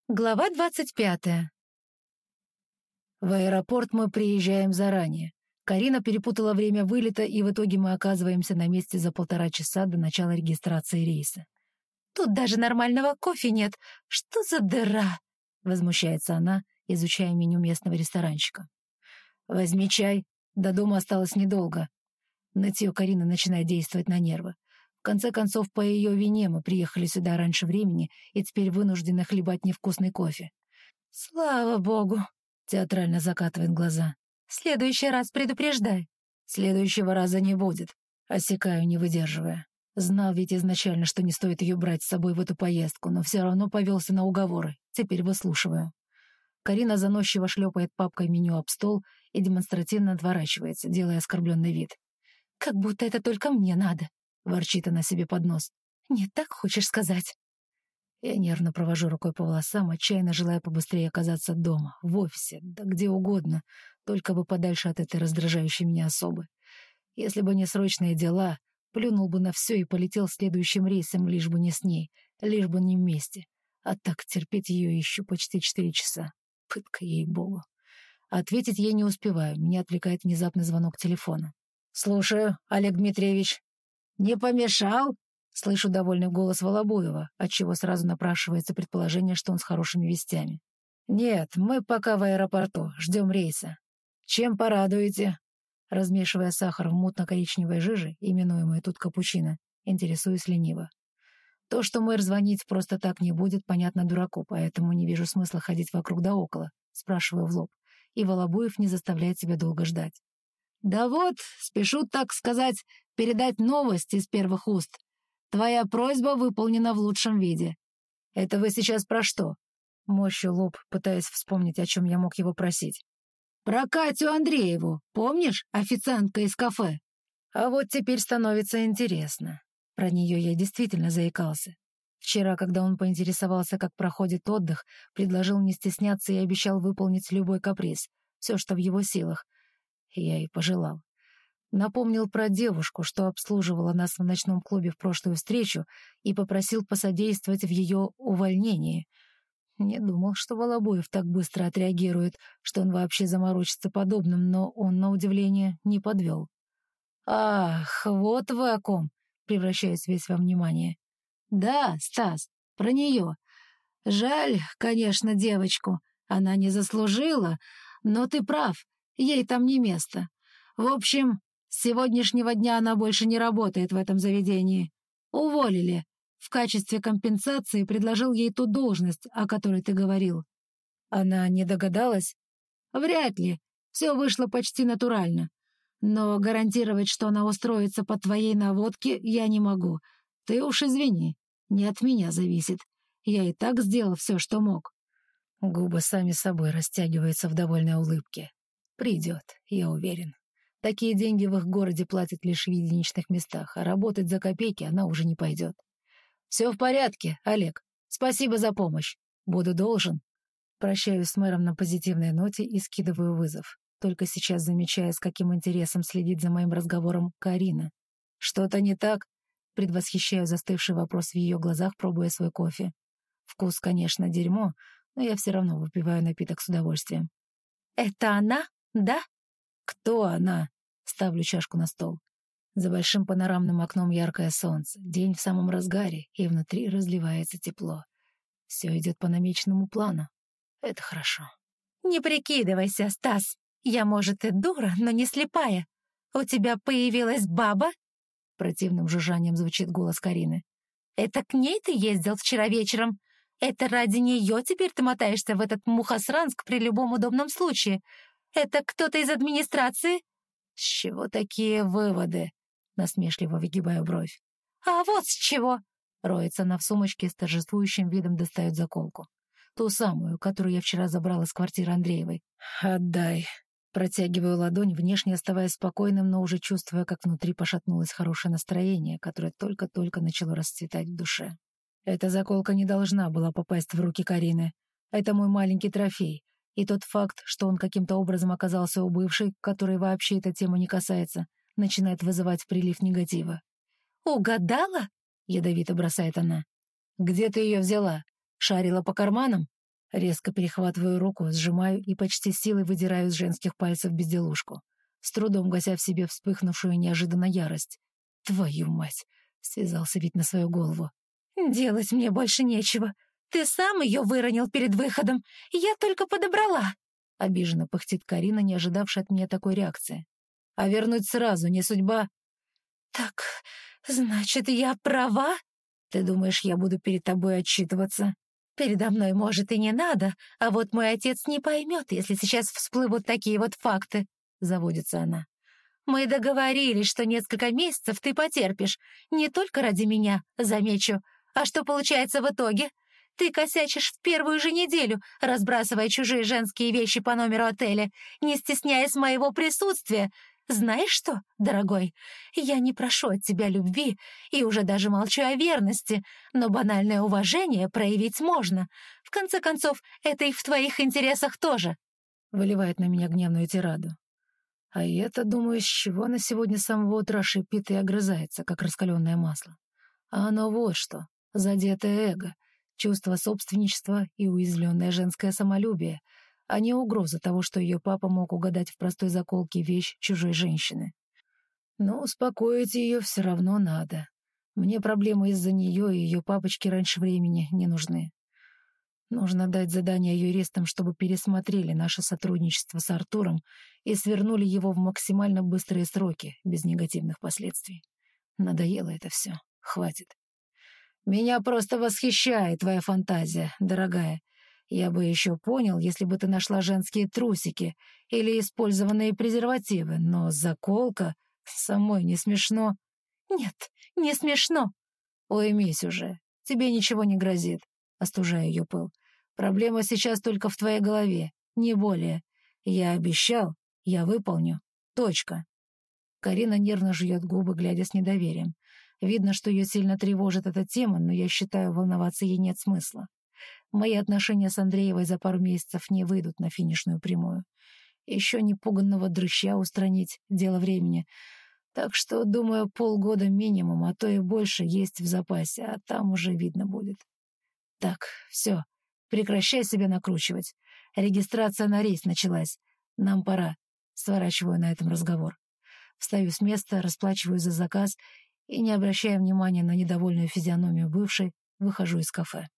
Глава 25. В аэропорт мы приезжаем заранее. Карина перепутала время вылета, и в итоге мы оказываемся на месте за 1,5 часа до начала регистрации рейса. «Тут даже нормального кофе нет. Что за дыра?» — возмущается она, изучая меню местного ресторанчика. «Возьми чай. До дома осталось недолго». Нытье Карины начинает действовать на нервы. В конце концов, по ее вине мы приехали сюда раньше времени и теперь вынуждены хлебать невкусный кофе. «Слава богу!» — театрально закатывает глаза. «В следующий раз предупреждай». «Следующего раза не будет», — осекаю, не выдерживая. Знал ведь изначально, что не стоит ее брать с собой в эту поездку, но все равно повелся на уговоры. Теперь выслушиваю. Карина заносчиво шлепает папкой меню об стол и демонстративно отворачивается, делая оскорбленный вид. «Как будто это только мне надо», — ворчит она себе под нос. «Не так хочешь сказать?» Я нервно провожу рукой по волосам, отчаянно желая побыстрее оказаться дома, в офисе, да где угодно, только бы подальше от этой раздражающей меня особы. Если бы не срочные дела, плюнул бы на все и полетел следующим рейсом, лишь бы не с ней, лишь бы не вместе. А так терпеть ее еще почти 4 часа. Пытка, ей-богу. Ответить ей не успеваю, меня отвлекает внезапный звонок телефона. «Слушаю, Олег Дмитриевич». «Не помешал?» Слышу довольный голос Волобуева, отчего сразу напрашивается предположение, что он с хорошими вестями. «Нет, мы пока в аэропорту, ждем рейса. Чем порадуете?» Размешивая сахар в мутно-коричневой жиже, именуемой тут капучино, интересуюсь лениво. То, что мэр звонить просто так не будет, понятно дураку, поэтому не вижу смысла ходить вокруг да около, спрашиваю в лоб, и Волобуев не заставляет себя долго ждать. «Да вот, спешу, так сказать, передать новость из первых уст. Твоя просьба выполнена в лучшем виде». «Это вы сейчас про что?» Морщу лоб, пытаясь вспомнить, о чем я мог его просить. «Про Катю Андрееву, помнишь, официантка из кафе?» А вот теперь становится интересно. Про нее я действительно заикался. Вчера, когда он поинтересовался, как проходит отдых, предложил не стесняться и обещал выполнить любой каприз, все, что в его силах. Я и пожелал. Напомнил про девушку, что обслуживала нас в ночном клубе в прошлую встречу, и попросил посодействовать в ее увольнении. Не думал, что Волобуев так быстро отреагирует, что он вообще заморочится подобным, но он, на удивление, не подвел. «Ах, вот вы о ком!» — превращаюсь весь во внимание. «Да, Стас, про нее. Жаль, конечно, девочку. Она не заслужила, но ты прав, ей там не место. В общем, с сегодняшнего дня она больше не работает в этом заведении. Уволили. В качестве компенсации предложил ей ту должность, о которой ты говорил». «Она не догадалась?» «Вряд ли. Все вышло почти натурально. Но гарантировать, что она устроится по твоей наводке, я не могу. Ты уж извини, не от меня зависит. Я и так сделал все, что мог». Губы сами собой растягиваются в довольной улыбке. «Придет, я уверен. Такие деньги в их городе платят лишь в единичных местах, а работать за копейки она уже не пойдет. Все в порядке, Олег. Спасибо за помощь. Буду должен». Прощаюсь с мэром на позитивной ноте и скидываю вызов. Только сейчас замечая, с каким интересом следит за моим разговором Карина. «Что-то не так?» Предвосхищаю застывший вопрос в ее глазах, пробуя свой кофе. Вкус, конечно, дерьмо, но я все равно выпиваю напиток с удовольствием. «Это она, да?» «Кто она?» Ставлю чашку на стол. За большим панорамным окном яркое солнце, день в самом разгаре, и внутри разливается тепло. Все идет по намеченному плану. Это хорошо. «Не прикидывайся, Стас. Я, может, и дура, но не слепая. У тебя появилась баба?» Противным жужжанием звучит голос Карины. «Это к ней ты ездил вчера вечером? Это ради нее теперь ты мотаешься в этот Мухосранск при любом удобном случае? Это кто-то из администрации?» «С чего такие выводы?» Насмешливо выгибаю бровь. «А вот с чего!» Роется она в сумочке, с торжествующим видом достает заколку. Ту самую, которую я вчера забрала из квартиры Андреевой. «Отдай». Протягиваю ладонь, внешне оставаясь спокойным, но уже чувствуя, как внутри пошатнулось хорошее настроение, которое только-только начало расцветать в душе. Эта заколка не должна была попасть в руки Карины. Это мой маленький трофей. И тот факт, что он каким-то образом оказался у бывшей, которой вообще эта тема не касается, начинает вызывать прилив негатива. «Угадала?» — ядовито бросает она. «Где ты ее взяла? Шарила по карманам?» Резко перехватываю руку, сжимаю и почти силой выдираю из женских пальцев безделушку, с трудом гася в себе вспыхнувшую неожиданно ярость. Твою мать! Связался ведь на свою голову. «Делать мне больше нечего. Ты сам ее выронил перед выходом. Я только подобрала». Обиженно пыхтит Карина, не ожидавшая от меня такой реакции. А вернуть сразу не судьба? «Так, значит, я права?» Ты думаешь, я буду перед тобой отчитываться? «Передо мной, может, и не надо, а вот мой отец не поймет, если сейчас всплывут такие вот факты», — заводится она. «Мы договорились, что несколько месяцев ты потерпишь, не только ради меня, замечу. А что получается в итоге? Ты косячишь в первую же неделю, разбрасывая чужие женские вещи по номеру отеля, не стесняясь моего присутствия. Знаешь что, дорогой, я не прошу от тебя любви и уже даже молчу о верности, но банальное уважение проявить можно. В конце концов, это и в твоих интересах тоже». Выливает на меня гневную тираду. А я-то думаю, с чего она сегодня с самого утра шипит и огрызается, как раскаленное масло. А оно вот что: задетое эго, чувство собственничества и уязвленное женское самолюбие, а не угроза того, что ее папа мог угадать в простой заколке вещь чужой женщины. Но успокоить ее все равно надо. Мне проблемы из-за нее и ее папочки раньше времени не нужны. Нужно дать задание юристам, чтобы пересмотрели наше сотрудничество с Артуром и свернули его в максимально быстрые сроки, без негативных последствий. Надоело это все. Хватит. Меня просто восхищает твоя фантазия, дорогая. Я бы еще понял, если бы ты нашла женские трусики или использованные презервативы, но заколка самой не смешно. «Нет, не смешно». Уймись уже, тебе ничего не грозит, остужая ее пыл. Проблема сейчас только в твоей голове, не более. Я обещал, я выполню. Точка. Карина нервно жует губы, глядя с недоверием. Видно, что ее сильно тревожит эта тема, но я считаю, волноваться ей нет смысла. Мои отношения с Андреевой за пару месяцев не выйдут на финишную прямую. Еще непуганного дрыща устранить — дело времени. Так что, думаю, полгода минимум, а то и больше есть в запасе, а там уже видно будет. Так, все, прекращай себя накручивать. Регистрация на рейс началась. Нам пора. Сворачиваю на этом разговор. Встаю с места, расплачиваюсь за заказ и, не обращая внимания на недовольную физиономию бывшей, выхожу из кафе.